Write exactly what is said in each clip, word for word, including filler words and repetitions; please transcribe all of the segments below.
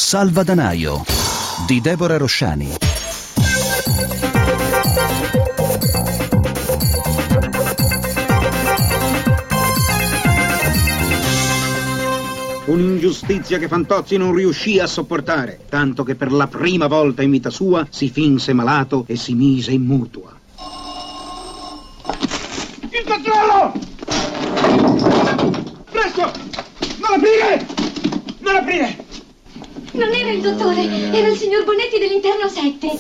Salvadanaio di Deborah Rosciani. Un'ingiustizia che Fantozzi non riuscì a sopportare, tanto che per la prima volta in vita sua si finse malato e si mise in mutua. Il controllo! Presto! Non aprire! Non aprire! Non era il dottore, era il signor Bonetti dell'interno sette.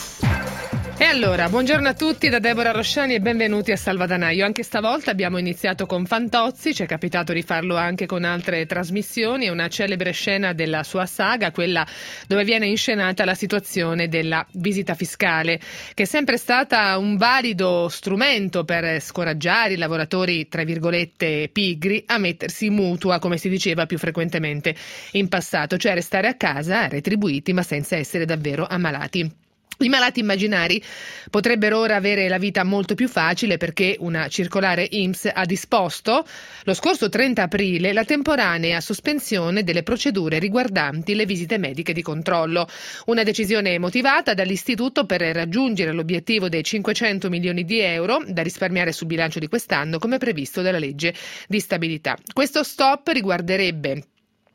E allora, buongiorno a tutti da Deborah Rosciani e benvenuti a Salvadanaio. Anche stavolta abbiamo iniziato con Fantozzi, ci è capitato di farlo anche con altre trasmissioni, è una celebre scena della sua saga, quella dove viene inscenata la situazione della visita fiscale, che è sempre stata un valido strumento per scoraggiare i lavoratori, tra virgolette, pigri, a mettersi in mutua, come si diceva più frequentemente in passato, cioè restare a casa retribuiti ma senza essere davvero ammalati. I malati immaginari potrebbero ora avere la vita molto più facile perché una circolare I N P S ha disposto lo scorso trenta aprile la temporanea sospensione delle procedure riguardanti le visite mediche di controllo. Una decisione motivata dall'istituto per raggiungere l'obiettivo dei cinquecento milioni di euro da risparmiare sul bilancio di quest'anno come previsto dalla legge di stabilità. Questo stop riguarderebbe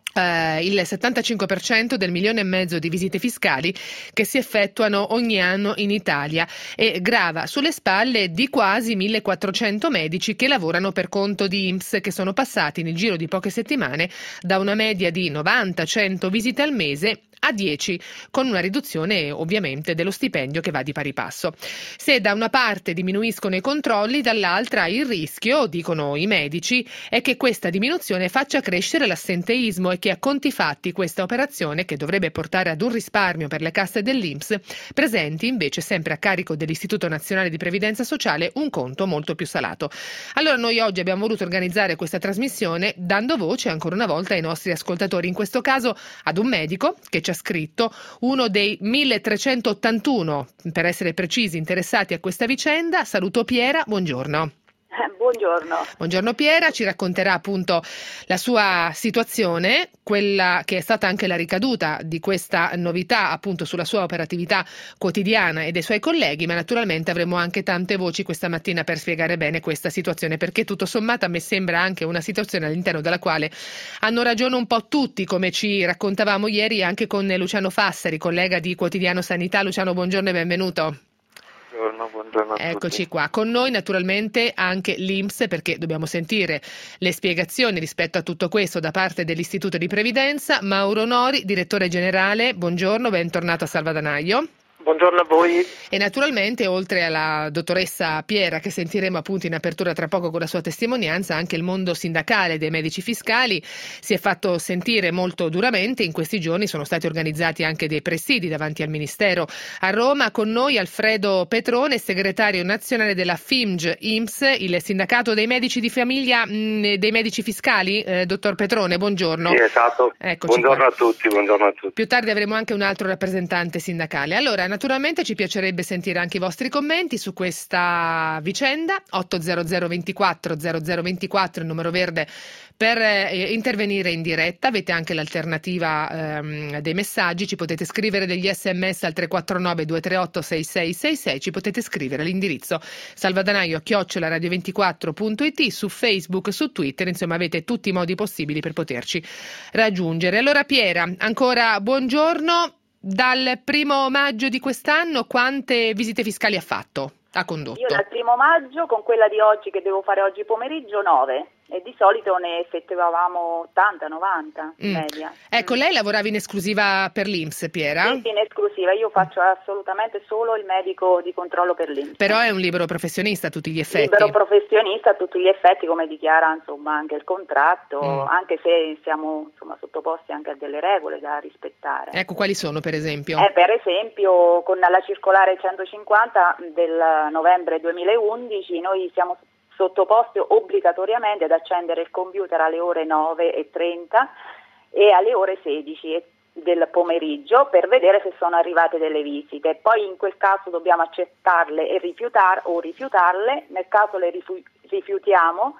Uh, il settantacinque per cento del milione e mezzo di visite fiscali che si effettuano ogni anno in Italia e grava sulle spalle di quasi millequattrocento medici che lavorano per conto di I N P S, che sono passati nel giro di poche settimane da una media di novanta cento visite al mese a dieci, con una riduzione ovviamente dello stipendio che va di pari passo. Se da una parte diminuiscono i controlli, dall'altra il rischio, dicono i medici, è che questa diminuzione faccia crescere l'assenteismo e che a conti fatti questa operazione, che dovrebbe portare ad un risparmio per le casse dell'I N P S, presenti invece sempre a carico dell'Istituto Nazionale di Previdenza Sociale un conto molto più salato. Allora noi oggi abbiamo voluto organizzare questa trasmissione dando voce ancora una volta ai nostri ascoltatori, in questo caso ad un medico che ci ha scritto, uno dei milletrecentottantuno, per essere precisi, interessati a questa vicenda. Saluto Piera, buongiorno. Buongiorno. Buongiorno Piera, ci racconterà appunto la sua situazione, quella che è stata anche la ricaduta di questa novità appunto sulla sua operatività quotidiana e dei suoi colleghi, ma naturalmente avremo anche tante voci questa mattina per spiegare bene questa situazione, perché tutto sommato a me sembra anche una situazione all'interno della quale hanno ragione un po' tutti, come ci raccontavamo ieri anche con Luciano Fassari, collega di Quotidiano Sanità. Luciano, buongiorno e benvenuto. Buongiorno, buongiorno a Eccoci tutti. qua, con noi naturalmente anche l'I N P S, perché dobbiamo sentire le spiegazioni rispetto a tutto questo da parte dell'Istituto di Previdenza. Mauro Nori, direttore generale, buongiorno, bentornato a Salvadanaio. Buongiorno a voi. E naturalmente, oltre alla dottoressa Piera, che sentiremo appunto in apertura tra poco con la sua testimonianza, anche il mondo sindacale dei medici fiscali si è fatto sentire molto duramente. In questi giorni sono stati organizzati anche dei presidi davanti al Ministero a Roma. Con noi Alfredo Petrone, segretario nazionale della F I M G I N P S, il sindacato dei medici di famiglia, mh, dei medici fiscali. Eh, dottor Petrone, buongiorno. Sì, esatto. Eccoci buongiorno qua. a tutti, buongiorno a tutti. Più tardi avremo anche un altro rappresentante sindacale. Allora, naturalmente ci piacerebbe sentire anche i vostri commenti su questa vicenda. ottocento ventiquattro zero zero ventiquattro, il numero verde per eh, intervenire in diretta. Avete anche l'alternativa ehm, dei messaggi, ci potete scrivere degli sms al tre quattro nove due tre otto sei sei sei sei, ci potete scrivere all'indirizzo salvadanaio chiocciola radio ventiquattro punto it, su Facebook, su Twitter, insomma avete tutti i modi possibili per poterci raggiungere. Allora Piera, ancora buongiorno. Dal primo maggio di quest'anno quante visite fiscali ha fatto? Ha condotto? Io dal primo maggio, con quella di oggi che devo fare oggi pomeriggio, nove. E di solito ne effettuavamo ottanta novanta in Mm. media. Ecco, lei lavorava in esclusiva per l'I N P S, Piera? Sì, sì, in esclusiva, io faccio assolutamente solo il medico di controllo per l'I N P S. Però è un libero professionista a tutti gli effetti. Libero professionista a tutti gli effetti, come dichiara insomma anche il contratto, Mm. anche se siamo insomma sottoposti anche a delle regole da rispettare. Ecco, quali sono per esempio? Eh, per esempio con la circolare centocinquanta del novembre duemilaundici noi siamo sottoposti obbligatoriamente ad accendere il computer alle ore nove e trenta e alle ore sedici del pomeriggio per vedere se sono arrivate delle visite. Poi in quel caso dobbiamo accettarle e rifiutar o rifiutarle. Nel caso le rifu- rifiutiamo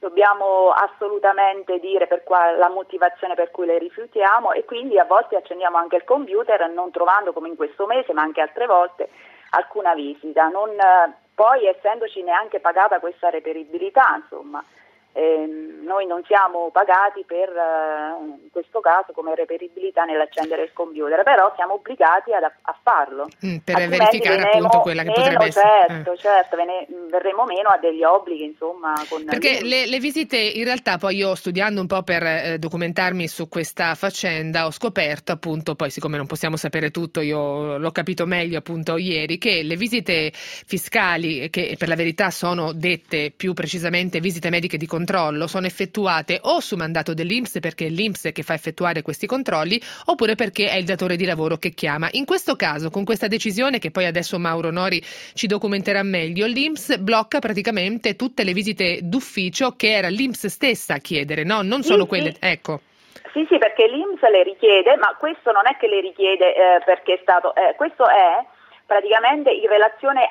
dobbiamo assolutamente dire per quale, la motivazione per cui le rifiutiamo, e quindi a volte accendiamo anche il computer non trovando, come in questo mese, ma anche altre volte, alcuna visita. Non, poi essendoci neanche pagata questa reperibilità, insomma, eh, noi non siamo pagati per, eh, in questo caso, come reperibilità nell'accendere il computer, però siamo obbligati ad, a farlo. Mm, per Altrimenti verificare venemo appunto quella che meno, potrebbe essere. Certo, eh. certo, vene, verremo meno a degli obblighi, insomma. Con Perché le, le visite, in realtà, poi io studiando un po' per eh, documentarmi su questa faccenda, ho scoperto appunto, poi siccome non possiamo sapere tutto, io l'ho capito meglio appunto ieri, che le visite fiscali, che per la verità sono dette più precisamente visite mediche di controllo, sono effettuate o su mandato dell'I N P S, perché è l'I N P S che fa effettuare questi controlli, oppure perché è il datore di lavoro che chiama. In questo caso, con questa decisione, che poi adesso Mauro Nori ci documenterà meglio, l'I N P S blocca praticamente tutte le visite d'ufficio che era l'I N P S stessa a chiedere, no? Non solo sì, quelle... Sì. Ecco. Sì, sì, perché l'I N P S le richiede, ma questo non è che le richiede eh, perché è stato... Eh, questo è praticamente in relazione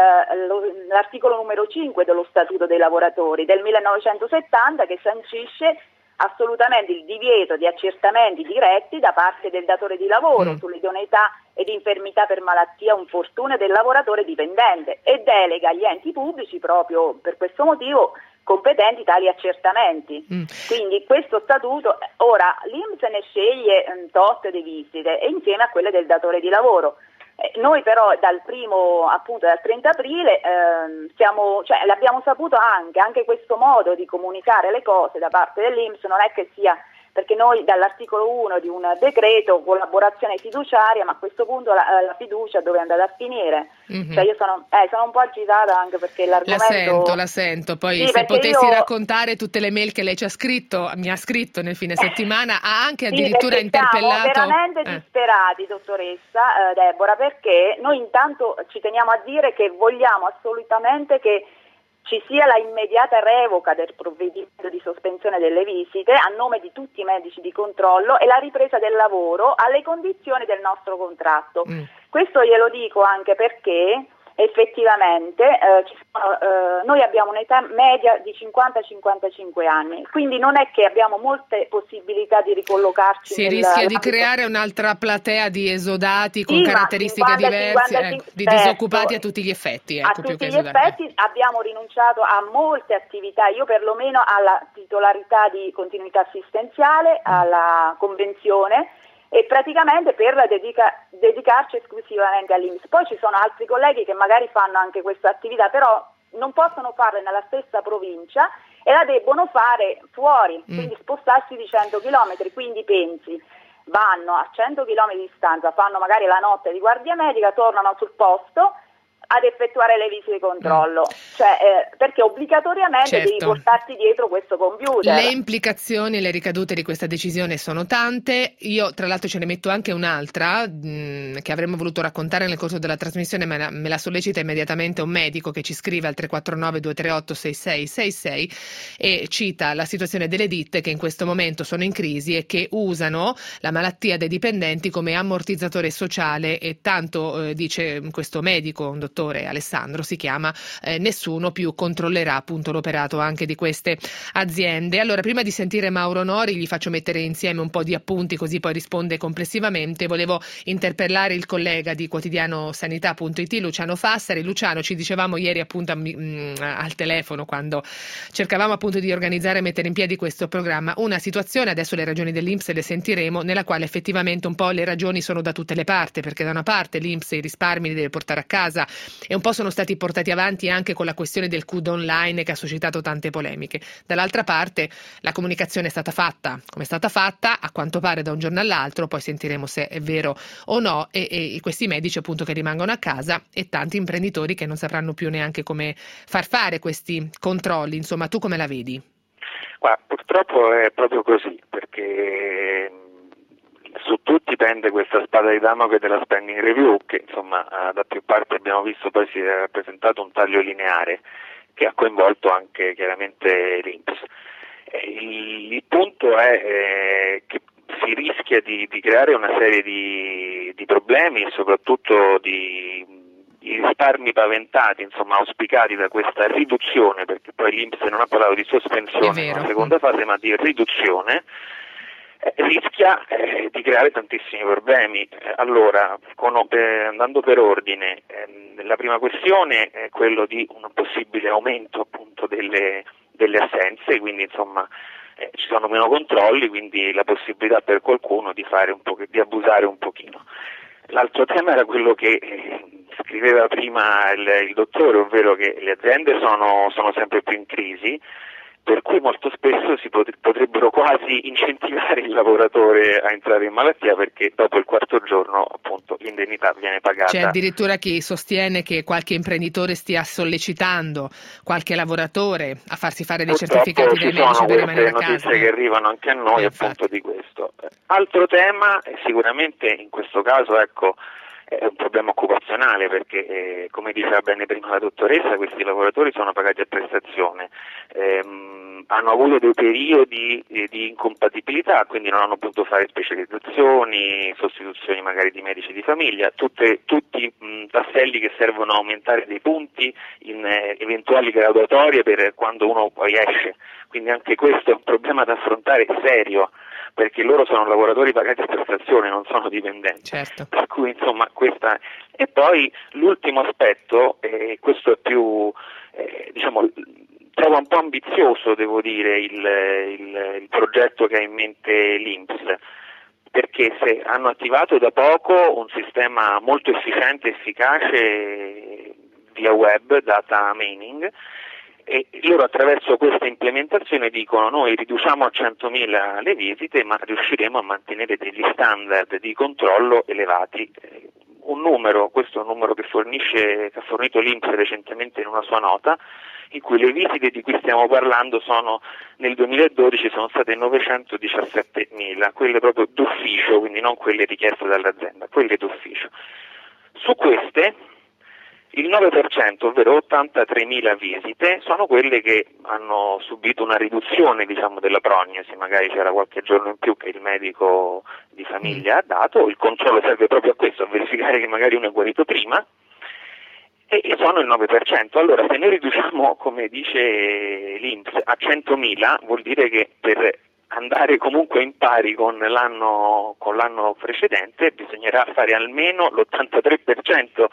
all'articolo numero cinque dello Statuto dei lavoratori del millenovecentosettanta, che sancisce assolutamente il divieto di accertamenti diretti da parte del datore di lavoro mm. sull'idoneità ed infermità per malattia o infortunio del lavoratore dipendente, e delega agli enti pubblici proprio per questo motivo competenti tali accertamenti. Mm. Quindi questo statuto, ora l'I N P S ne sceglie um, tot di visite e insieme a quelle del datore di lavoro. Eh, noi però dal primo, appunto dal trenta aprile, ehm, siamo, cioè, l'abbiamo saputo anche, anche questo modo di comunicare le cose da parte dell'I N P S non è che sia, perché noi dall'articolo uno di un decreto collaborazione fiduciaria, ma a questo punto la, la fiducia dove è andata a finire? Mm-hmm. Cioè io sono, eh, sono un po' agitata anche perché l'argomento... La sento, la sento, poi sì, se potessi io... raccontare tutte le mail che lei ci ha scritto, mi ha scritto nel fine settimana, ha anche sì, addirittura interpellato... Siamo veramente eh. disperati, dottoressa eh, Deborah, perché noi intanto ci teniamo a dire che vogliamo assolutamente che ci sia la immediata revoca del provvedimento di sospensione delle visite a nome di tutti i medici di controllo e la ripresa del lavoro alle condizioni del nostro contratto. Mm. Questo glielo dico anche perché effettivamente eh, ci sono, eh, noi abbiamo un'età media di cinquanta cinquantacinque anni, quindi non è che abbiamo molte possibilità di ricollocarci. Si nel, rischia di creare un'altra platea di esodati con sì, caratteristiche cinquanta, diverse, cinquantacinque, eh, di certo, disoccupati a tutti gli effetti. Ecco, a più tutti che gli esodati. effetti abbiamo rinunciato a molte attività, io perlomeno alla titolarità di continuità assistenziale, alla convenzione, e praticamente per dedica, dedicarci esclusivamente all'I N P S. Poi ci sono altri colleghi che magari fanno anche questa attività, però non possono farla nella stessa provincia e la debbono fare fuori, mm. quindi spostarsi di cento chilometri, quindi pensi, vanno a cento chilometri di distanza, fanno magari la notte di guardia medica, tornano sul posto ad effettuare le visite di controllo, mm. cioè eh, perché obbligatoriamente certo. devi portarti dietro questo computer. Le implicazioni e le ricadute di questa decisione sono tante. Io tra l'altro ce ne metto anche un'altra mh, che avremmo voluto raccontare nel corso della trasmissione, ma me la sollecita immediatamente un medico che ci scrive al tre quattro nove due tre otto sei sei sei sei e cita la situazione delle ditte che in questo momento sono in crisi e che usano la malattia dei dipendenti come ammortizzatore sociale, e tanto eh, dice questo medico, un dottore Alessandro si chiama, eh, nessuno più controllerà appunto l'operato anche di queste aziende. Allora, prima di sentire Mauro Nori, gli faccio mettere insieme un po' di appunti così poi risponde complessivamente. Volevo interpellare il collega di quotidiano sanità punto it, Luciano Fassari. Luciano, ci dicevamo ieri appunto mh, al telefono quando cercavamo appunto di organizzare e mettere in piedi questo programma, una situazione, adesso le ragioni dell'I N P S le sentiremo, nella quale effettivamente un po' le ragioni sono da tutte le parti, perché da una parte l'I N P S i risparmi li deve portare a casa e un po' sono stati portati avanti anche con la questione del C U D online che ha suscitato tante polemiche. Dall'altra parte la comunicazione è stata fatta come è stata fatta, a quanto pare da un giorno all'altro, poi sentiremo se è vero o no, e, e questi medici appunto che rimangono a casa e tanti imprenditori che non sapranno più neanche come far fare questi controlli. Insomma, tu come la vedi? Guarda, purtroppo è proprio così, perché su tutti pende questa spada di Damocle della spending review, che insomma da più parti abbiamo visto poi si è rappresentato un taglio lineare che ha coinvolto anche chiaramente l'I N P S. Il, il punto è eh, che si rischia di, di creare una serie di, di problemi e soprattutto di, di risparmi paventati, insomma auspicati da questa riduzione, perché poi l'I N P S non ha parlato di sospensione nella seconda fase ma di riduzione, eh, rischia eh, di creare tantissimi problemi. Eh, allora, con, eh, andando per ordine, eh, la prima questione è quello di un possibile aumento appunto delle, delle assenze, quindi insomma eh, ci sono meno controlli, quindi la possibilità per qualcuno di fare un po', di abusare un pochino. L'altro tema era quello che eh, scriveva prima il, il dottore, ovvero che le aziende sono, sono sempre più in crisi, per cui molto spesso si pot- potrebbero quasi incentivare il lavoratore a entrare in malattia, perché dopo il quarto giorno appunto l'indennità viene pagata. C'è addirittura chi sostiene che qualche imprenditore stia sollecitando qualche lavoratore a farsi fare dei Purtroppo certificati dai medici per rimanere a casa. Ci sono queste notizie che arrivano anche a noi eh, appunto infatti. di questo. Altro tema, sicuramente in questo caso ecco è un problema occupazionale, perché eh, come diceva bene prima la dottoressa, questi lavoratori sono pagati a prestazione, ehm, hanno avuto dei periodi eh, di incompatibilità, quindi non hanno potuto fare specializzazioni, sostituzioni magari di medici di famiglia, tutte, tutti mh, tasselli che servono a aumentare dei punti in eh, eventuali graduatorie per quando uno poi esce, quindi anche questo è un problema da affrontare serio, perché loro sono lavoratori pagati a prestazione, non sono dipendenti. Certo. Per cui insomma questa. E poi l'ultimo aspetto, eh, questo è più, eh, diciamo, trovo un po' ambizioso, devo dire, il, il, il progetto che ha in mente l'I N P S, perché se hanno attivato da poco un sistema molto efficiente e efficace via web, data mining, e loro attraverso questa implementazione dicono: noi riduciamo a centomila le visite ma riusciremo a mantenere degli standard di controllo elevati. Un numero, questo è un numero che fornisce, che ha fornito l'I N P S recentemente in una sua nota, in cui le visite di cui stiamo parlando sono, nel duemiladodici sono state novecentodiciassettemila, quelle proprio d'ufficio, quindi non quelle richieste dall'azienda, quelle d'ufficio. Su queste il nove per cento, ovvero ottantatremila visite, sono quelle che hanno subito una riduzione, diciamo, della prognosi, magari c'era qualche giorno in più che il medico di famiglia ha dato, il controllo serve proprio a questo, a verificare che magari uno è guarito prima, e, e sono il nove per cento. Allora, se noi riduciamo, come dice l'I N P S, a centomila, vuol dire che per andare comunque in pari con l'anno, con l'anno precedente bisognerà fare almeno l'ottantatré per cento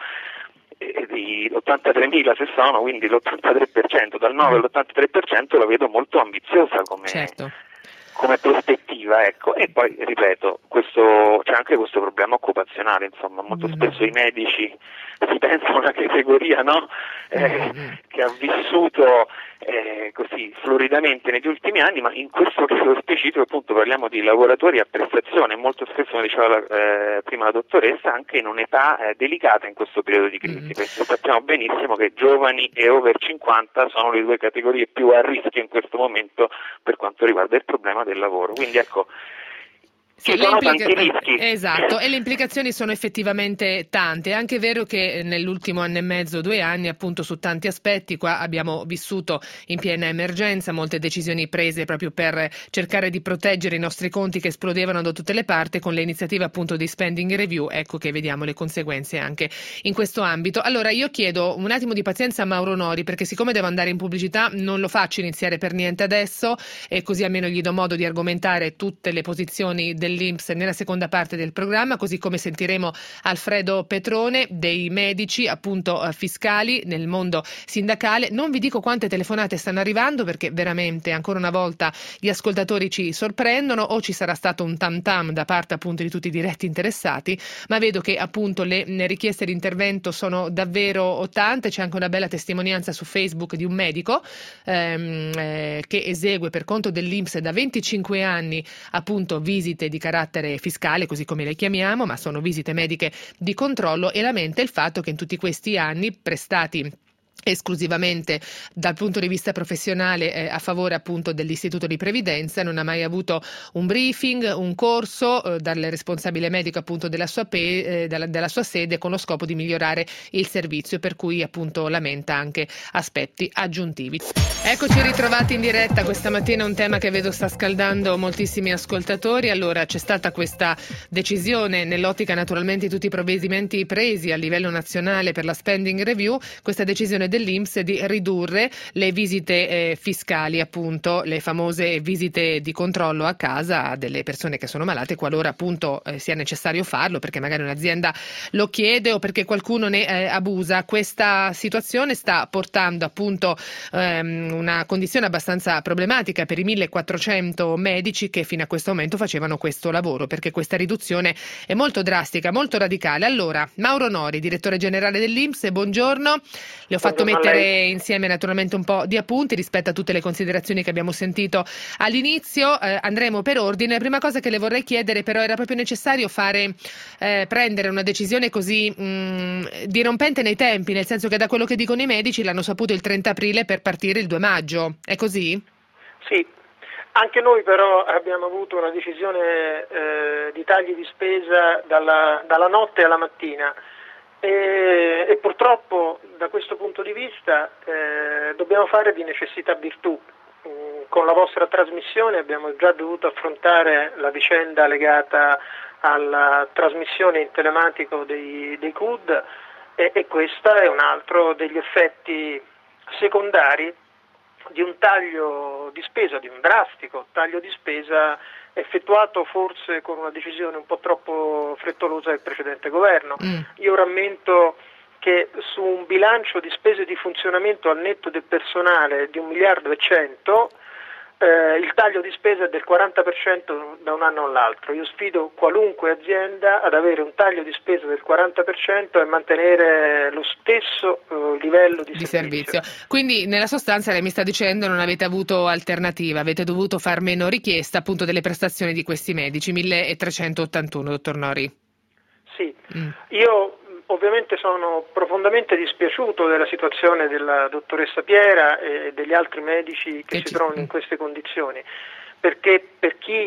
di ottantatremila se sono, quindi l'ottantatré per cento, dal nove all'ottantatré per cento la vedo molto ambiziosa come, certo. come prospettiva, ecco. E poi ripeto, questo, c'è anche questo problema occupazionale, insomma, molto mm. spesso i medici si pensa a una categoria, no? eh, mm. che ha vissuto eh, così floridamente negli ultimi anni, ma in questo caso specifico appunto parliamo di lavoratori a prestazione, molto spesso, come diceva la, eh, prima la dottoressa, anche in un'età eh, delicata in questo periodo di crisi, mm. perché sappiamo benissimo che giovani e over cinquanta sono le due categorie più a rischio in questo momento per quanto riguarda il problema del lavoro. Quindi ecco, ci sono implica- tanti rischi. Esatto, e le implicazioni sono effettivamente tante. È anche vero che nell'ultimo anno e mezzo, due anni, appunto, su tanti aspetti, qua abbiamo vissuto in piena emergenza, molte decisioni prese proprio per cercare di proteggere i nostri conti che esplodevano da tutte le parti, con le iniziative appunto di spending review, ecco che vediamo le conseguenze anche in questo ambito. Allora io chiedo un attimo di pazienza a Mauro Nori, perché siccome devo andare in pubblicità non lo faccio iniziare per niente adesso, e così almeno gli do modo di argomentare tutte le posizioni dell'I N P S nella seconda parte del programma, così come sentiremo Alfredo Petrone dei medici appunto fiscali nel mondo sindacale. Non vi dico quante telefonate stanno arrivando, perché veramente ancora una volta gli ascoltatori ci sorprendono, o ci sarà stato un tam tam da parte appunto di tutti i diretti interessati, ma vedo che appunto le richieste di intervento sono davvero tante. C'è anche una bella testimonianza su Facebook di un medico ehm, eh, che esegue per conto dell'I N P S da venticinque anni appunto visite di carattere fiscale, così come le chiamiamo, ma sono visite mediche di controllo, e lamenta il fatto che in tutti questi anni prestati esclusivamente dal punto di vista professionale eh, a favore appunto dell'Istituto di Previdenza, non ha mai avuto un briefing, un corso eh, dal responsabile medico appunto della sua, pe- eh, della, della sua sede, con lo scopo di migliorare il servizio, per cui appunto lamenta anche aspetti aggiuntivi. Eccoci ritrovati in diretta questa mattina, un tema che vedo sta scaldando moltissimi ascoltatori. Allora, c'è stata questa decisione, nell'ottica naturalmente di tutti i provvedimenti presi a livello nazionale per la spending review, questa decisione dell'I N P S di ridurre le visite eh, fiscali, appunto le famose visite di controllo a casa delle persone che sono malate, qualora appunto eh, sia necessario farlo, perché magari un'azienda lo chiede o perché qualcuno ne eh, abusa. Questa situazione sta portando appunto ehm, una condizione abbastanza problematica per i millequattrocento medici che fino a questo momento facevano questo lavoro, perché questa riduzione è molto drastica, molto radicale. Allora, Mauro Nori, direttore generale dell'I N P S, buongiorno. Le ho fatto mettere insieme naturalmente un po' di appunti rispetto a tutte le considerazioni che abbiamo sentito all'inizio. Eh, andremo per ordine. La prima cosa che le vorrei chiedere però, era proprio necessario fare eh, prendere una decisione così mh, dirompente nei tempi, nel senso che da quello che dicono i medici l'hanno saputo il trenta aprile per partire il due maggio, è così? Sì, anche noi però abbiamo avuto una decisione eh, di tagli di spesa dalla, dalla notte alla mattina. E, e purtroppo da questo punto di vista eh, dobbiamo fare di necessità virtù. Mm, con la vostra trasmissione abbiamo già dovuto affrontare la vicenda legata alla trasmissione in telematico dei, dei C U D e, e questo è un altro degli effetti secondari di un taglio di spesa, di un drastico taglio di spesa effettuato forse con una decisione un po' troppo frettolosa del precedente governo. Mm. Io rammento che su un bilancio di spese di funzionamento al netto del personale di un miliardo e cento, eh, il taglio di spesa è del quaranta per cento da un anno all'altro. Io sfido qualunque azienda ad avere un taglio di spesa del quaranta per cento e mantenere lo stesso eh, livello di, di servizio. servizio. Quindi nella sostanza lei mi sta dicendo non avete avuto alternativa, avete dovuto far meno richiesta appunto delle prestazioni di questi medici, milletrecentottantuno, dottor Nori. Sì, mm. io ovviamente sono profondamente dispiaciuto della situazione della dottoressa Piera e degli altri medici che, che si ci... trovano in queste condizioni, perché per chi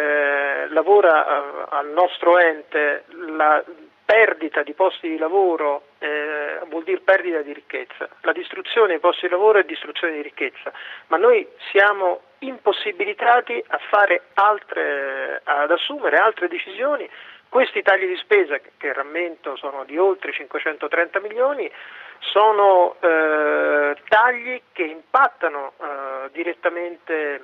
eh, lavora a, al nostro ente la perdita di posti di lavoro eh, vuol dire perdita di ricchezza, la distruzione dei posti di lavoro è distruzione di ricchezza, ma noi siamo impossibilitati a fare altre, ad assumere altre decisioni. Questi tagli di spesa, che rammento sono di oltre cinquecentotrenta milioni, sono eh, tagli che impattano eh, direttamente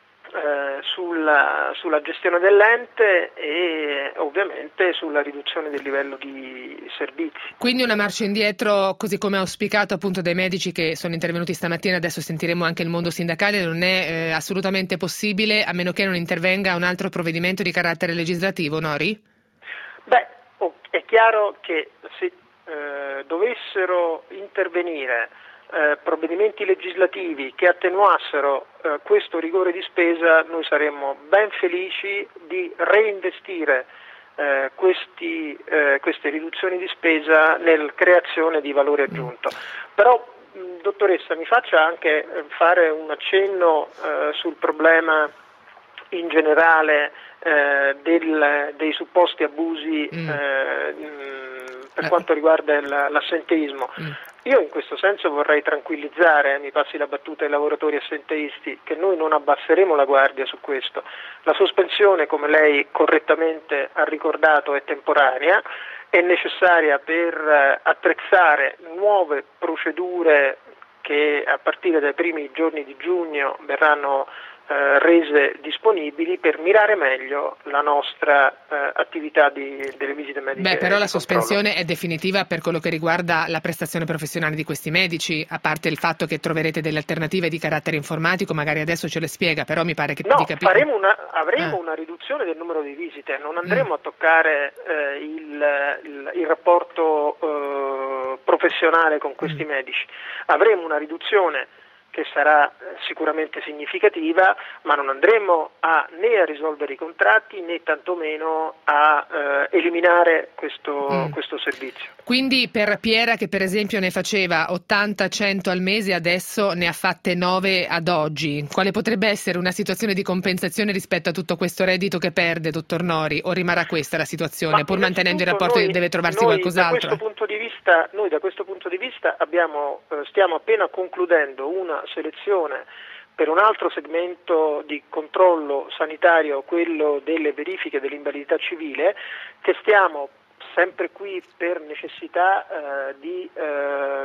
eh, sulla, sulla gestione dell'ente e ovviamente sulla riduzione del livello di servizi. Quindi una marcia indietro, così come auspicato appunto dai medici che sono intervenuti stamattina, adesso sentiremo anche il mondo sindacale, non è eh, assolutamente possibile a meno che non intervenga un altro provvedimento di carattere legislativo, Nori? Beh, è chiaro che se eh, dovessero intervenire eh, provvedimenti legislativi che attenuassero eh, questo rigore di spesa, noi saremmo ben felici di reinvestire eh, questi, eh, queste riduzioni di spesa nella creazione di valore aggiunto. Però, mh, dottoressa, mi faccia anche fare un accenno eh, sul problema in generale eh, del, dei supposti abusi mm. eh, mh, per quanto riguarda il, l'assenteismo. Mm. Io in questo senso vorrei tranquillizzare, mi passi la battuta, i lavoratori assenteisti, che noi non abbasseremo la guardia su questo. La sospensione, come lei correttamente ha ricordato, è temporanea, è necessaria per attrezzare nuove procedure che a partire dai primi giorni di giugno verranno Eh, rese disponibili per mirare meglio la nostra eh, attività di, delle visite mediche. Beh, però la sospensione è definitiva per quello che riguarda la prestazione professionale di questi medici, a parte il fatto che troverete delle alternative di carattere informatico, magari adesso ce le spiega, però mi pare che no, di capire... faremo una, avremo ah. una riduzione del numero di visite, non andremo mm. a toccare eh, il, il, il rapporto eh, professionale con questi mm. medici, avremo una riduzione che che sarà sicuramente significativa, ma non andremo a, né a risolvere i contratti né tantomeno a eh, eliminare questo, mm. questo servizio. Quindi per Piera, che per esempio ne faceva ottanta cento al mese, adesso ne ha fatte nove ad oggi, quale potrebbe essere una situazione di compensazione rispetto a tutto questo reddito che perde, dottor Nori, o rimarrà questa la situazione, ma pur mantenendo il rapporto noi, deve trovarsi noi qualcos'altro? Da questo punto di vista, noi da questo punto di vista abbiamo, eh, stiamo appena concludendo una selezione per un altro segmento di controllo sanitario, quello delle verifiche dell'invalidità civile, che stiamo sempre qui per necessità eh, di eh,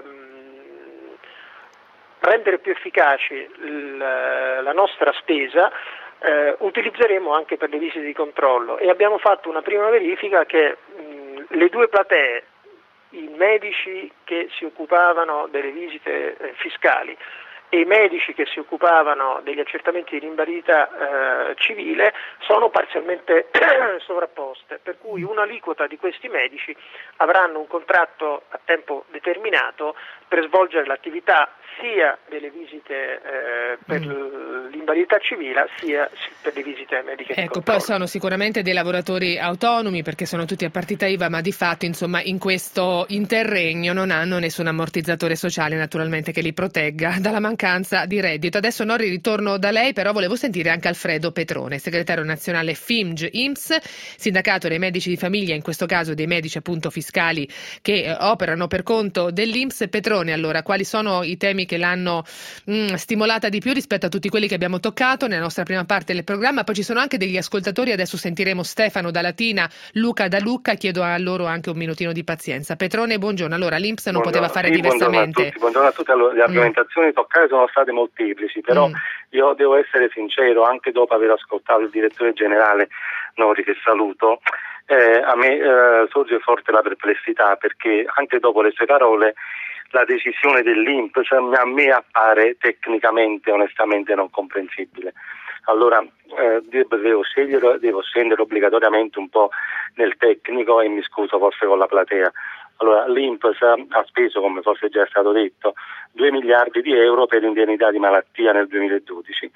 rendere più efficaci il, la nostra spesa. Eh, utilizzeremo anche per le visite di controllo, e abbiamo fatto una prima verifica che mh, le due platee, i medici che si occupavano delle visite eh, fiscali e i medici che si occupavano degli accertamenti di invalidità eh, civile, sono parzialmente sovrapposte, per cui un'aliquota di questi medici avranno un contratto a tempo determinato per svolgere l'attività sia delle visite eh, per mm. l'invalidità civile sia per le visite mediche. Ecco, poi sono sicuramente dei lavoratori autonomi perché sono tutti a partita I V A, ma di fatto insomma in questo interregno non hanno nessun ammortizzatore sociale naturalmente che li protegga dalla mancanza di reddito. Adesso Nori, ritorno da lei, però volevo sentire anche Alfredo Petrone, segretario nazionale F I M G I M S, sindacato dei medici di famiglia, in questo caso dei medici appunto fiscali che eh, operano per conto dell'I N P S. Petrone, allora, quali sono i temi che l'hanno mh, stimolata di più rispetto a tutti quelli che abbiamo toccato nella nostra prima parte del programma? Poi ci sono anche degli ascoltatori, adesso sentiremo Stefano da Latina, Luca da Lucca, chiedo a loro anche un minutino di pazienza. Petrone, buongiorno. Allora, l'I N P S non buongiorno, poteva fare sì, diversamente. Buongiorno a tutti, buongiorno a tutti. Allora, le argomentazioni mm. toccate sono state molteplici, però mm. io devo essere sincero, anche dopo aver ascoltato il direttore generale Nori, che saluto, eh, a me eh, sorge forte la perplessità, perché anche dopo le sue parole la decisione dell'I N P S a me appare tecnicamente, onestamente, non comprensibile. Allora eh, devo scegliere, devo scendere obbligatoriamente un po' nel tecnico e mi scuso forse con la platea. Allora, l'I N P S ha speso, come forse già è stato detto, due miliardi di euro per indennità di malattia nel duemiladodici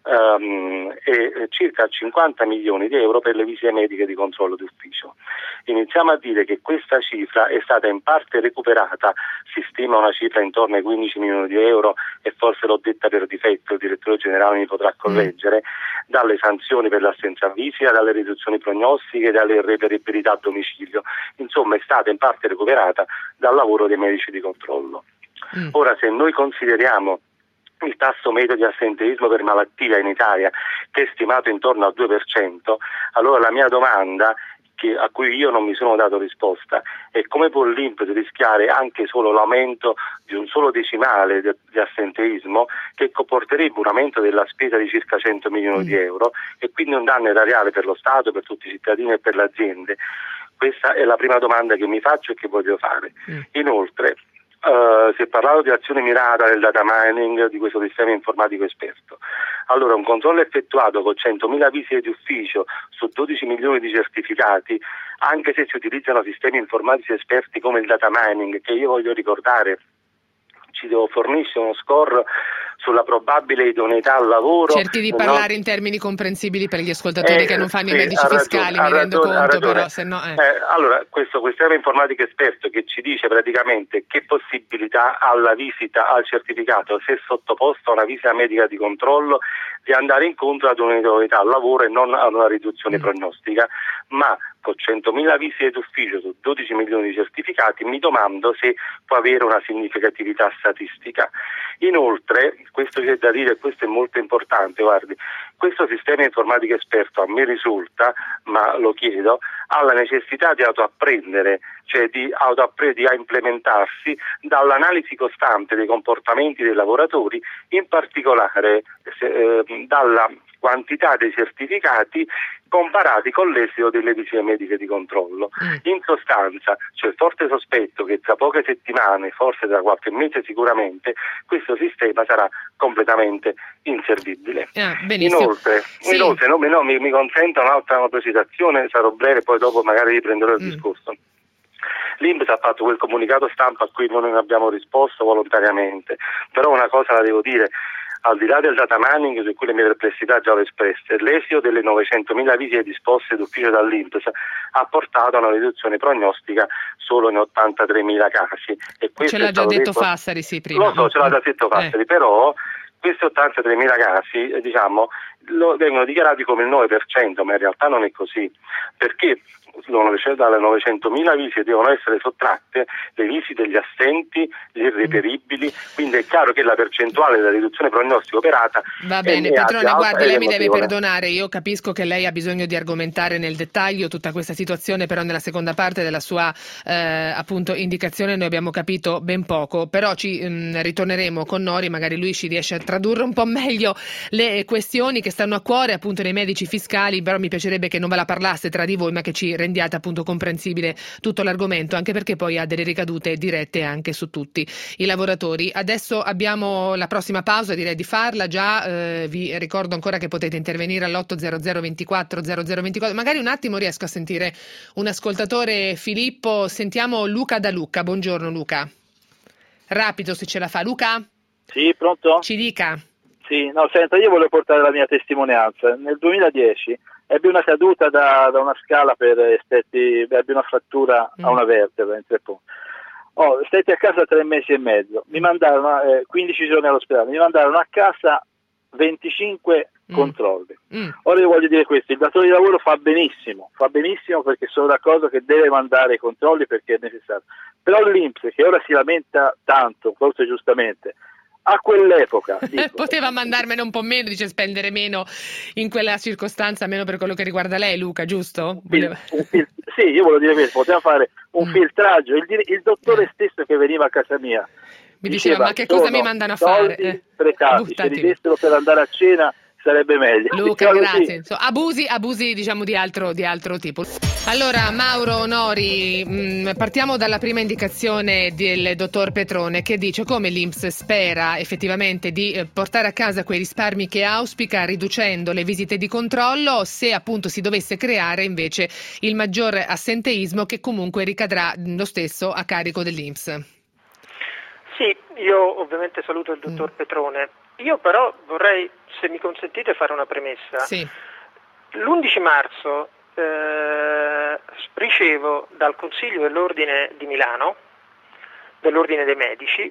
um, e circa cinquanta milioni di euro per le visite mediche di controllo d'ufficio. Iniziamo a dire che questa cifra è stata in parte recuperata, si stima una cifra intorno ai quindici milioni di euro, e forse l'ho detta per difetto, il direttore generale mi potrà correggere, dalle sanzioni per l'assenza a visita, dalle riduzioni prognostiche, dalle irreperibilità a domicilio. Insomma, è stata in parte recuperata dal lavoro dei medici di controllo. Mm. Ora, se noi consideriamo il tasso medio di assenteismo per malattia in Italia, che è stimato intorno al due per cento, allora la mia domanda, che, a cui io non mi sono dato risposta, è: come può l'I N P S rischiare anche solo l'aumento di un solo decimale di, di assenteismo, che comporterebbe un aumento della spesa di circa cento milioni mm. di euro, e quindi un danno erariale per lo Stato, per tutti i cittadini e per le aziende? Questa è la prima domanda che mi faccio e che voglio fare. Mm. Inoltre, Uh, si è parlato di azione mirata del data mining di questo sistema informatico esperto. Allora, un controllo effettuato con centomila visite di ufficio su dodici milioni di certificati, anche se si utilizzano sistemi informatici esperti come il data mining, che io voglio ricordare ci fornisce uno score sulla probabile idoneità al lavoro. Cerchi di parlare non... in termini comprensibili per gli ascoltatori eh, che non fanno sì, i medici fiscali, ragione, mi rendo ragione, conto, però se no... Eh. Eh, allora, questo, questo sistema informatico esperto che ci dice praticamente che possibilità ha la visita al certificato, se sottoposto a una visita medica di controllo, di andare incontro ad un'idoneità al lavoro e non ad una riduzione mm. prognostica, ma con centomila visite d'ufficio su dodici milioni di certificati mi domando se può avere una significatività statistica. Inoltre, questo c'è da dire, e questo è molto importante, guardi, questo sistema informatico esperto a me risulta, ma lo chiedo, ha la necessità di autoapprendere, cioè di autoapprendere, di implementarsi dall'analisi costante dei comportamenti dei lavoratori, in particolare eh, dalla quantità dei certificati comparati con l'esito delle visite mediche di controllo. Mm. In sostanza, c'è il forte sospetto che tra poche settimane, forse tra qualche mese sicuramente, questo sistema sarà completamente inservibile. Ah, inoltre, sì. inoltre no, no, mi, mi consenta un'altra precisazione, sarò breve, poi dopo magari riprenderò il mm. discorso. l'I N P S ha fatto quel comunicato stampa a cui noi non abbiamo risposto volontariamente, però una cosa la devo dire, al di là del data mining su cui le mie perplessità già l'ho espresse, l'esito delle novecentomila visite disposte d'ufficio dall'I N P S ha portato a una riduzione prognostica solo in ottantatremila casi. E questo ce l'ha già detto, detto Fassari, sì, prima. Lo so, ce l'ha già detto Fassari, eh. però questi ottantatremila casi, eh, diciamo, lo, vengono dichiarati come il nove per cento, ma in realtà non è così, perché dalle novecentomila visite devono essere sottratte le visite degli assenti, gli irreperibili, quindi è chiaro che la percentuale della riduzione prognostica operata va bene, è Petrone, alta, guardi, lei mi deve emozione. perdonare, io capisco che lei ha bisogno di argomentare nel dettaglio tutta questa situazione, però nella seconda parte della sua eh, appunto indicazione noi abbiamo capito ben poco, però ci mh, ritorneremo con Nori, magari lui ci riesce a tradurre un po' meglio le questioni che stanno a cuore appunto nei medici fiscali, però mi piacerebbe che non ve la parlasse tra di voi, ma che ci rendiate appunto comprensibile tutto l'argomento, anche perché poi ha delle ricadute dirette anche su tutti i lavoratori. Adesso abbiamo la prossima pausa, direi di farla già, eh, vi ricordo ancora che potete intervenire all'otto zero zero ventiquattro zero zero ventiquattro, magari un attimo riesco a sentire un ascoltatore. Filippo, sentiamo Luca da Lucca. Buongiorno Luca, rapido se ce la fa. Luca? Sì, pronto? Ci dica. Sì, no, senta, io volevo portare la mia testimonianza. Nel duemiladieci ebbi una caduta da, da una scala per stetti, ebbi una frattura mm. a una vertebra in tre punti. Oh, stetti a casa tre mesi e mezzo, mi mandarono eh, quindici giorni all'ospedale, mi mandarono a casa venticinque mm. controlli. Mm. Ora io voglio dire questo, il datore di lavoro fa benissimo, fa benissimo perché sono d'accordo che deve mandare i controlli perché è necessario. Però l'I N P S, che ora si lamenta tanto, forse giustamente, a quell'epoca dico, poteva mandarmene un po' meno, dice spendere meno in quella circostanza, meno per quello che riguarda lei, Luca, giusto? Un fil- un fil- sì, io volevo dire questo, poteva fare un mm. filtraggio, il, il dottore stesso che veniva a casa mia mi diceva, diceva ma che cosa mi mandano a fare? Eh, sprecati, se li dessero per andare a cena sarebbe meglio. Luca, grazie. Insomma, abusi, abusi diciamo di altro, di altro tipo. Allora, Mauro Nori, mh, partiamo dalla prima indicazione del dottor Petrone, che dice come l'I N P S spera effettivamente di eh, portare a casa quei risparmi che auspica riducendo le visite di controllo, se appunto si dovesse creare invece il maggior assenteismo che comunque ricadrà lo stesso a carico dell'I N P S. Sì, io ovviamente saluto il dottor mm. Petrone. Io però vorrei, se mi consentite, fare una premessa. Sì. l'undici marzo eh, ricevo dal Consiglio dell'Ordine di Milano, dell'Ordine dei Medici,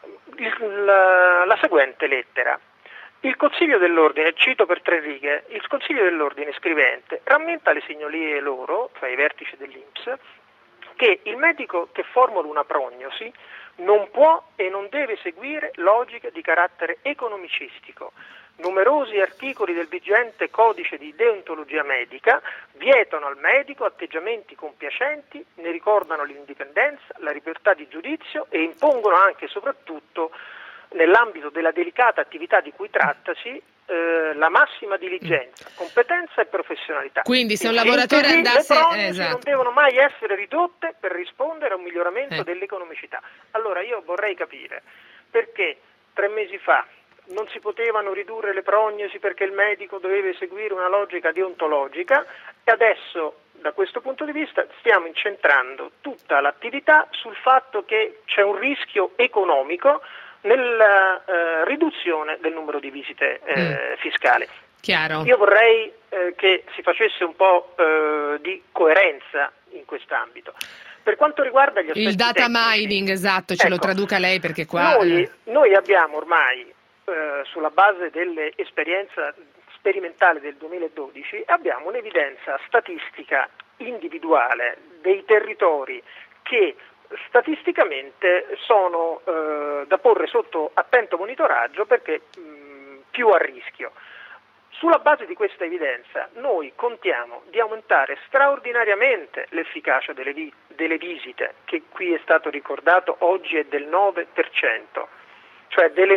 il, la, la seguente lettera. Il Consiglio dell'Ordine, cito per tre righe, il Consiglio dell'Ordine scrivente rammenta le signorie loro, cioè i vertici dell'I N P S, che il medico che formula una prognosi non può e non deve seguire logiche di carattere economicistico. Numerosi articoli del vigente codice di deontologia medica vietano al medico atteggiamenti compiacenti, ne ricordano l'indipendenza, la libertà di giudizio e impongono anche e soprattutto, nell'ambito della delicata attività di cui trattasi, eh, la massima diligenza, competenza e professionalità. Quindi se un lavoratore andasse... Le prognosi esatto. non devono mai essere ridotte per rispondere a un miglioramento eh. dell'economicità. Allora io vorrei capire perché tre mesi fa non si potevano ridurre le prognosi perché il medico doveva seguire una logica deontologica e adesso da questo punto di vista stiamo incentrando tutta l'attività sul fatto che c'è un rischio economico nella eh, riduzione del numero di visite eh, mm. fiscali. Chiaro. Io vorrei eh, che si facesse un po' eh, di coerenza in quest'ambito. Per quanto riguarda gli aspetti il data tecnici, mining, esatto, ce ecco, lo traduca lei perché qua... Noi, noi abbiamo ormai, eh, sulla base dell'esperienza sperimentale del duemiladodici, abbiamo un'evidenza statistica individuale dei territori che statisticamente sono eh, da porre sotto attento monitoraggio perché mh, più a rischio. Sulla base di questa evidenza noi contiamo di aumentare straordinariamente l'efficacia delle, vi- delle visite, che qui è stato ricordato oggi è del nove per cento. Cioè delle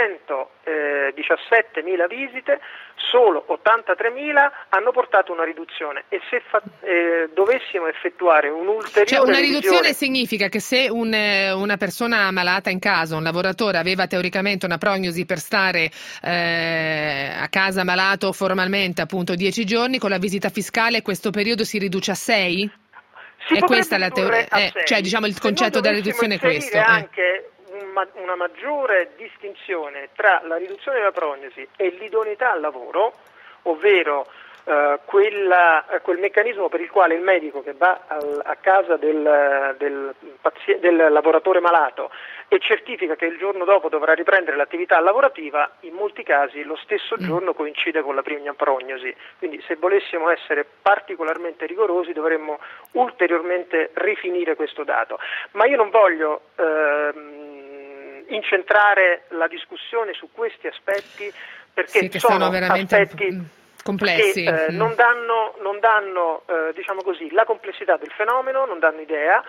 novecentodiciassettemila visite, solo ottantatremila hanno portato una riduzione e se fa, eh, dovessimo effettuare un'ulteriore cioè una revisione... riduzione significa che se un, una persona malata in casa, un lavoratore aveva teoricamente una prognosi per stare eh, a casa malato formalmente appunto dieci giorni, con la visita fiscale questo periodo si riduce a sei? Si è questa la teoria, eh, cioè diciamo il concetto della riduzione è questo. Eh. anche un, una maggiore distinzione tra la riduzione della prognosi e l'idoneità al lavoro, ovvero Uh, quella, uh, quel meccanismo per il quale il medico che va al, a casa del, del, pazi- del lavoratore malato e certifica che il giorno dopo dovrà riprendere l'attività lavorativa, in molti casi lo stesso giorno coincide con la prima prognosi. Quindi se volessimo essere particolarmente rigorosi dovremmo ulteriormente rifinire questo dato. Ma io non voglio ehm, incentrare la discussione su questi aspetti, perché sì, che sono, sono veramente aspetti complessi. che eh, mm. non danno, non danno eh, diciamo così, la complessità del fenomeno, non danno idea,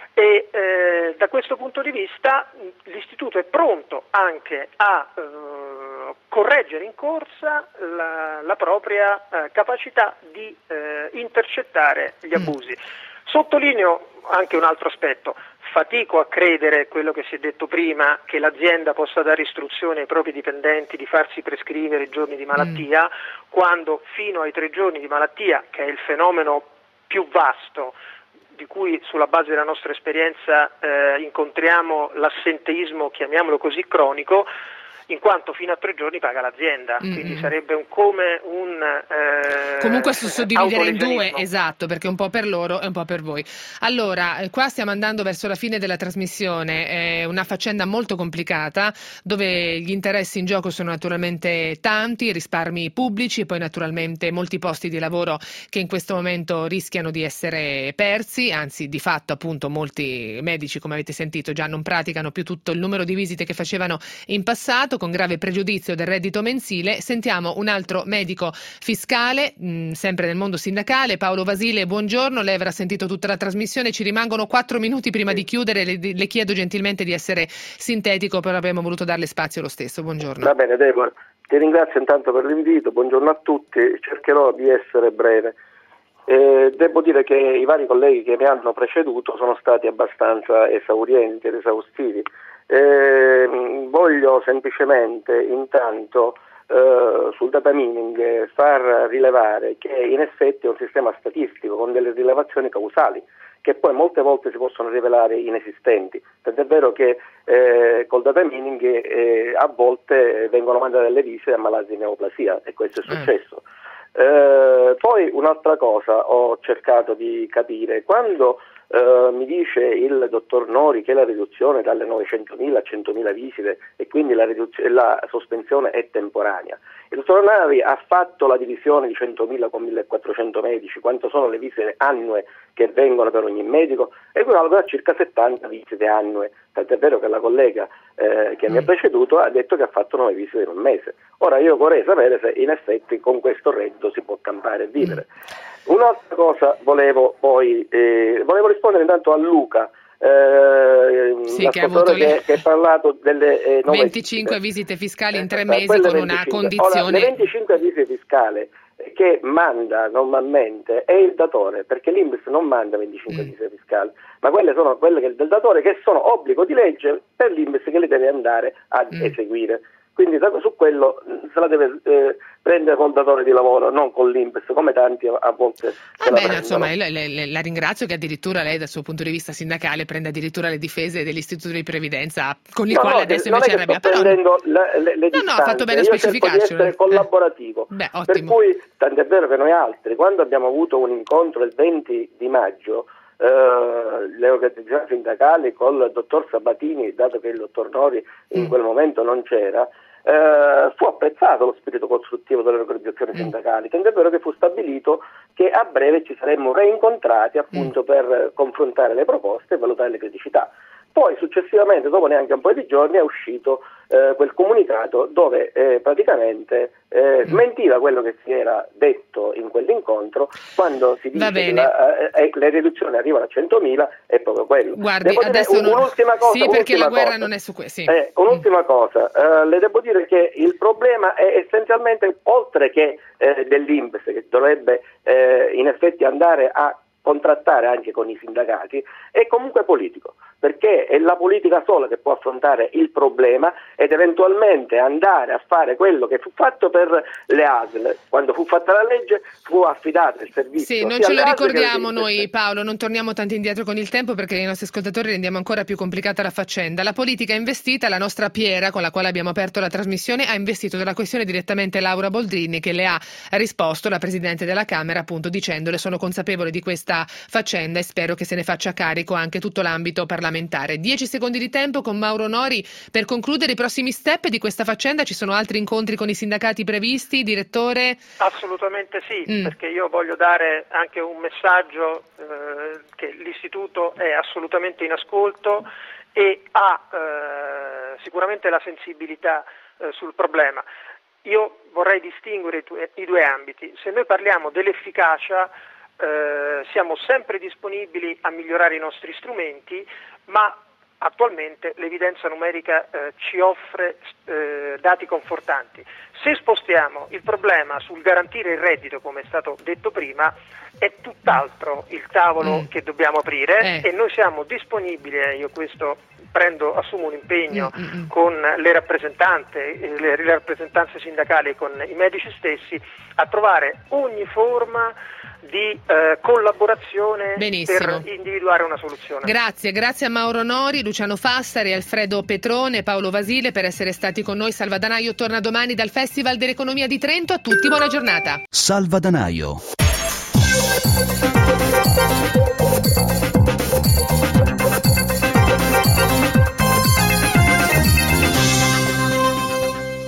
e eh, da questo punto di vista l'Istituto è pronto anche a eh, correggere in corsa la, la propria eh, capacità di eh, intercettare gli abusi. Mm. Sottolineo anche un altro aspetto. Fatico a credere quello che si è detto prima, che l'azienda possa dare istruzione ai propri dipendenti di farsi prescrivere i giorni di malattia, mm. quando fino ai tre giorni di malattia, che è il fenomeno più vasto, di cui sulla base della nostra esperienza eh, incontriamo l'assenteismo, chiamiamolo così, cronico, in quanto fino a tre giorni paga l'azienda, mm-hmm. quindi sarebbe un, come un eh, comunque suddividere in due, esatto, perché un po' per loro e un po' per voi. Allora, eh, qua stiamo andando verso la fine della trasmissione, è una faccenda molto complicata, dove gli interessi in gioco sono naturalmente tanti, risparmi pubblici e poi naturalmente molti posti di lavoro che in questo momento rischiano di essere persi, anzi di fatto appunto molti medici, come avete sentito, già non praticano più tutto il numero di visite che facevano in passato, con grave pregiudizio del reddito mensile. Sentiamo un altro medico fiscale, mh, sempre nel mondo sindacale, Paolo Vasile, buongiorno, lei avrà sentito tutta la trasmissione, ci rimangono quattro minuti prima di chiudere, le, le chiedo gentilmente di essere sintetico, però abbiamo voluto darle spazio lo stesso, buongiorno. Va bene Deborah, ti ringrazio intanto per l'invito, buongiorno a tutti, cercherò di essere breve. Eh, devo dire che i vari colleghi che mi hanno preceduto sono stati abbastanza esaurienti ed esaustivi. Eh, voglio semplicemente intanto eh, sul data mining far rilevare che in effetti è un sistema statistico con delle rilevazioni causali che poi molte volte si possono rivelare inesistenti, tant'è vero che eh, col data mining eh, a volte vengono mandate delle visite a malati di neoplasia e questo è successo. Mm. Eh, poi un'altra cosa ho cercato di capire, quando Uh, mi dice il dottor Nori che la riduzione dalle novecentomila a centomila visite e quindi la, riduz- la sospensione è temporanea. Il dottor Nori ha fatto la divisione di centomila con millequattrocento medici, quanto sono le visite annue che vengono per ogni medico, equivalgono a circa settanta visite annue, tant'è vero che la collega eh, che mm. mi ha preceduto ha detto che ha fatto nove visite in un mese. Ora io vorrei sapere se in effetti con questo reddito si può campare e vivere. Mm. Un'altra cosa volevo poi, eh, volevo rispondere intanto a Luca, eh, sì, che ha avuto le... che, che ha parlato delle eh, venticinque visite fiscali in tre mesi con venticinque. Una condizione. Ora, le venticinque visite fiscali che manda normalmente è il datore, perché l'I N P S non manda venticinque mm. visite fiscali, ma quelle sono quelle che, del datore che sono obbligo di legge per l'I N P S che le deve andare a mm. eseguire. Quindi su quello se la deve eh, prendere col datore di lavoro, non con l'I N P S, come tanti a volte se ah, la bene, insomma, le, le, la ringrazio che addirittura lei dal suo punto di vista sindacale prende addirittura le difese dell'istituto di previdenza con il no, quale no, adesso non invece è che arrabbia. sto prendendo le, le, le no, no, ha fatto bene a specificarci. Io cerco di essere collaborativo, eh. Beh, per cui tant'è vero che noi altri, quando abbiamo avuto un incontro il venti di maggio, Uh, le organizzazioni sindacali col dottor Sabatini, dato che il dottor Nori in mm. quel momento non c'era, uh, fu apprezzato lo spirito costruttivo delle organizzazioni mm. sindacali, tant'è vero che fu stabilito che a breve ci saremmo reincontrati appunto mm. per confrontare le proposte e valutare le criticità. Poi successivamente, dopo neanche un paio di giorni, è uscito eh, quel comunicato dove eh, praticamente eh, smentiva quello che si era detto in quell'incontro, quando si dice che la, eh, le riduzioni arrivano a centomila, è proprio quello. Guardi, adesso un, non... un'ultima cosa, sì, perché la guerra cosa. non è su questo. Sì. Eh, un'ultima mm. cosa, eh, le devo dire che il problema è essenzialmente, oltre che eh, dell'I N P S, che dovrebbe eh, in effetti andare a contrattare anche con i sindacati, è comunque politico, perché è la politica sola che può affrontare il problema ed eventualmente andare a fare quello che fu fatto per le A S L. Quando fu fatta la legge fu affidato il servizio. Sì, non ce lo ricordiamo noi, Paolo, non torniamo tanto indietro con il tempo perché i nostri ascoltatori rendiamo ancora più complicata la faccenda. La politica ha investita, la nostra Piera, con la quale abbiamo aperto la trasmissione, ha investito della questione direttamente Laura Boldrini, che le ha risposto, la Presidente della Camera, appunto dicendole: sono consapevole di questa faccenda e spero che se ne faccia carico anche tutto l'ambito parlamentare. Dieci secondi di tempo con Mauro Nori per concludere i prossimi step di questa faccenda. Ci sono altri incontri con i sindacati previsti, direttore? Assolutamente sì, mm. perché io voglio dare anche un messaggio eh, che l'istituto è assolutamente in ascolto e ha eh, sicuramente la sensibilità eh, sul problema. Io vorrei distinguere i, tu- i due ambiti. Se noi parliamo dell'efficacia, Eh, siamo sempre disponibili a migliorare i nostri strumenti, ma attualmente l'evidenza numerica eh, ci offre eh, dati confortanti. Se spostiamo il problema sul garantire il reddito, come è stato detto prima, è tutt'altro il tavolo mm. che dobbiamo aprire eh. e noi siamo disponibili, eh, io questo prendo, assumo un impegno mm-hmm. con le rappresentanze, le, le rappresentanze sindacali e con i medici stessi a trovare ogni forma di eh, collaborazione Benissimo. per individuare una soluzione. Grazie, grazie a Mauro Nori, Luciano Fassari, Alfredo Petrone e Paolo Vasile per essere stati con noi. Salvadanaio torna domani dal Festival dell'Economia di Trento. A tutti buona giornata. Salvadanaio.